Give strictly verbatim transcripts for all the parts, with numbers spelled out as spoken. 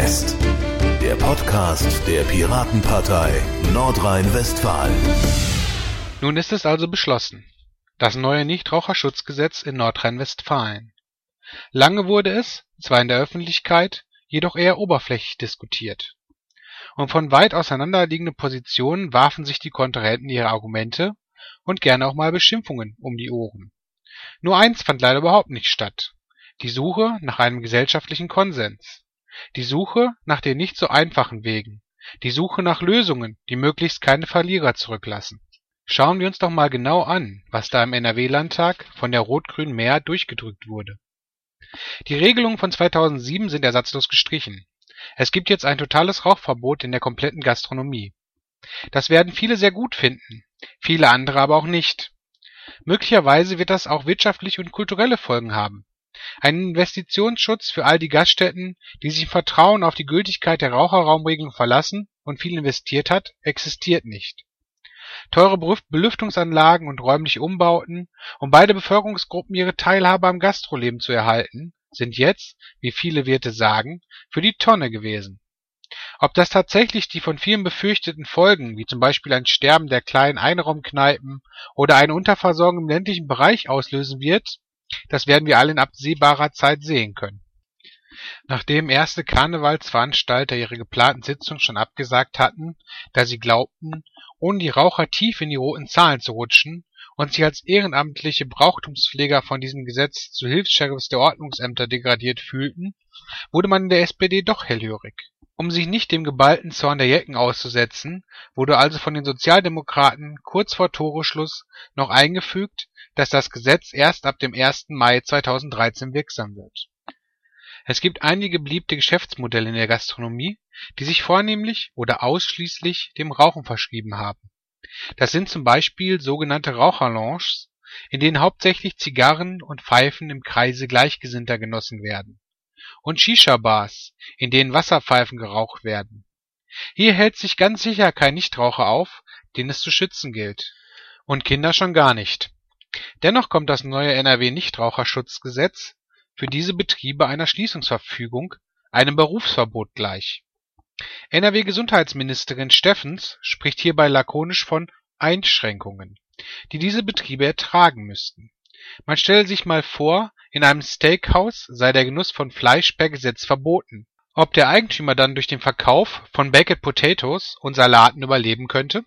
West, der Podcast der Piratenpartei Nordrhein-Westfalen. Nun ist es also beschlossen. Das neue Nichtraucherschutzgesetz in Nordrhein-Westfalen. Lange wurde es, zwar in der Öffentlichkeit, jedoch eher oberflächlich diskutiert. Und von weit auseinanderliegenden Positionen warfen sich die Kontrahenten ihre Argumente und gerne auch mal Beschimpfungen um die Ohren. Nur eins fand leider überhaupt nicht statt: die Suche nach einem gesellschaftlichen Konsens. Die Suche nach den nicht so einfachen Wegen. Die Suche nach Lösungen, die möglichst keine Verlierer zurücklassen. Schauen wir uns doch mal genau an, was da im N R W-Landtag von der rot-grünen Mehrheit durchgedrückt wurde. Die Regelungen von zweitausendsieben sind ersatzlos gestrichen. Es gibt jetzt ein totales Rauchverbot in der kompletten Gastronomie. Das werden viele sehr gut finden, viele andere aber auch nicht. Möglicherweise wird das auch wirtschaftliche und kulturelle Folgen haben. Ein Investitionsschutz für all die Gaststätten, die sich im Vertrauen auf die Gültigkeit der Raucherraumregelung verlassen und viel investiert hat, existiert nicht. Teure Belüftungsanlagen und räumliche Umbauten, um beide Bevölkerungsgruppen ihre Teilhabe am Gastroleben zu erhalten, sind jetzt, wie viele Wirte sagen, für die Tonne gewesen. Ob das tatsächlich die von vielen befürchteten Folgen, wie zum Beispiel ein Sterben der kleinen Einraumkneipen oder eine Unterversorgung im ländlichen Bereich auslösen wird, das werden wir alle in absehbarer Zeit sehen können. Nachdem erste Karnevalsveranstalter ihre geplanten Sitzungen schon abgesagt hatten, da sie glaubten, ohne die Raucher tief in die roten Zahlen zu rutschen und sich als ehrenamtliche Brauchtumspfleger von diesem Gesetz zu Hilfs-Sheriffs der Ordnungsämter degradiert fühlten, wurde man in der S P D doch hellhörig. Um sich nicht dem geballten Zorn der Jecken auszusetzen, wurde also von den Sozialdemokraten kurz vor Toreschluss noch eingefügt, dass das Gesetz erst ab dem ersten Mai zweitausenddreizehn wirksam wird. Es gibt einige beliebte Geschäftsmodelle in der Gastronomie, die sich vornehmlich oder ausschließlich dem Rauchen verschrieben haben. Das sind zum Beispiel sogenannte Raucherlounges, in denen hauptsächlich Zigarren und Pfeifen im Kreise Gleichgesinnter genossen werden. Und Shisha-Bars, in denen Wasserpfeifen geraucht werden. Hier hält sich ganz sicher kein Nichtraucher auf, den es zu schützen gilt. Und Kinder schon gar nicht. Dennoch kommt das neue N R W-Nichtraucherschutzgesetz für diese Betriebe einer Schließungsverfügung, einem Berufsverbot gleich. N R W-Gesundheitsministerin Steffens spricht hierbei lakonisch von Einschränkungen, die diese Betriebe ertragen müssten. Man stelle sich mal vor, in einem Steakhouse sei der Genuss von Fleisch per Gesetz verboten. Ob der Eigentümer dann durch den Verkauf von Baked Potatoes und Salaten überleben könnte?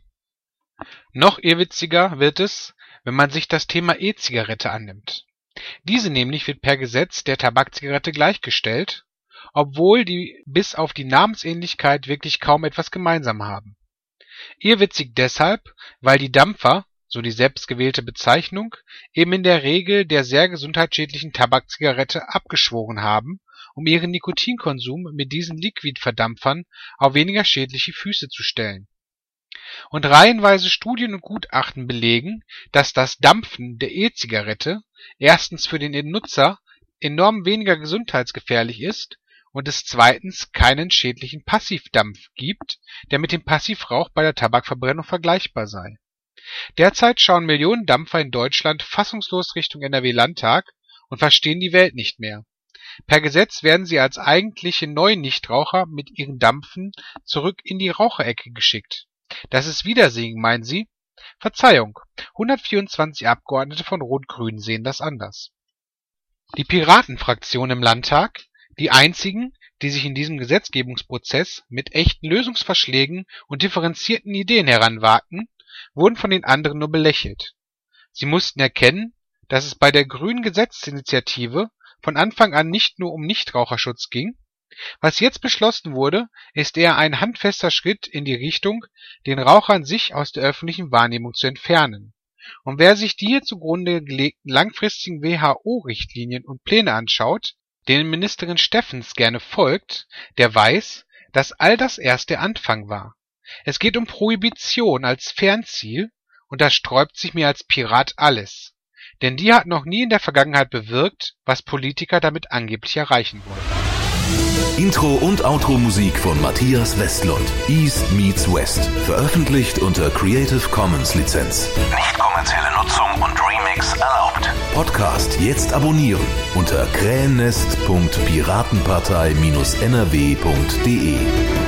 Noch irrwitziger wird es, wenn man sich das Thema E-Zigarette annimmt. Diese nämlich wird per Gesetz der Tabakzigarette gleichgestellt, obwohl die bis auf die Namensähnlichkeit wirklich kaum etwas gemeinsam haben. Irrwitzig deshalb, weil die Dampfer, so die selbstgewählte Bezeichnung, eben in der Regel der sehr gesundheitsschädlichen Tabakzigarette abgeschworen haben, um ihren Nikotinkonsum mit diesen Liquidverdampfern auf weniger schädliche Füße zu stellen. Und reihenweise Studien und Gutachten belegen, dass das Dampfen der E-Zigarette erstens für den Nutzer enorm weniger gesundheitsgefährlich ist und es zweitens keinen schädlichen Passivdampf gibt, der mit dem Passivrauch bei der Tabakverbrennung vergleichbar sei. Derzeit schauen Millionen Dampfer in Deutschland fassungslos Richtung N R W-Landtag und verstehen die Welt nicht mehr. Per Gesetz werden sie als eigentliche Neu-Nichtraucher mit ihren Dampfen zurück in die Raucherecke geschickt. Das ist Wiedersehen, meinen Sie? Verzeihung, hundertvierundzwanzig Abgeordnete von Rot-Grün sehen das anders. Die Piratenfraktion im Landtag, die einzigen, die sich in diesem Gesetzgebungsprozess mit echten Lösungsvorschlägen und differenzierten Ideen heranwagten, wurden von den anderen nur belächelt. Sie mussten erkennen, dass es bei der grünen Gesetzesinitiative von Anfang an nicht nur um Nichtraucherschutz ging. Was jetzt beschlossen wurde, ist eher ein handfester Schritt in die Richtung, den Raucher an sich aus der öffentlichen Wahrnehmung zu entfernen. Und wer sich die hier zugrunde gelegten langfristigen W H O-Richtlinien und Pläne anschaut, denen Ministerin Steffens gerne folgt, der weiß, dass all das erst der Anfang war. Es geht um Prohibition als Fernziel, und das sträubt sich mir als Pirat alles. Denn die hat noch nie in der Vergangenheit bewirkt, was Politiker damit angeblich erreichen wollen. Intro- und Outro-Musik von Matthias Westlund. East Meets West. Veröffentlicht unter Creative Commons Lizenz. Nicht kommerzielle Nutzung und Remix erlaubt. Podcast jetzt abonnieren unter krähennest punkt piratenpartei Bindestrich n r w punkt d e.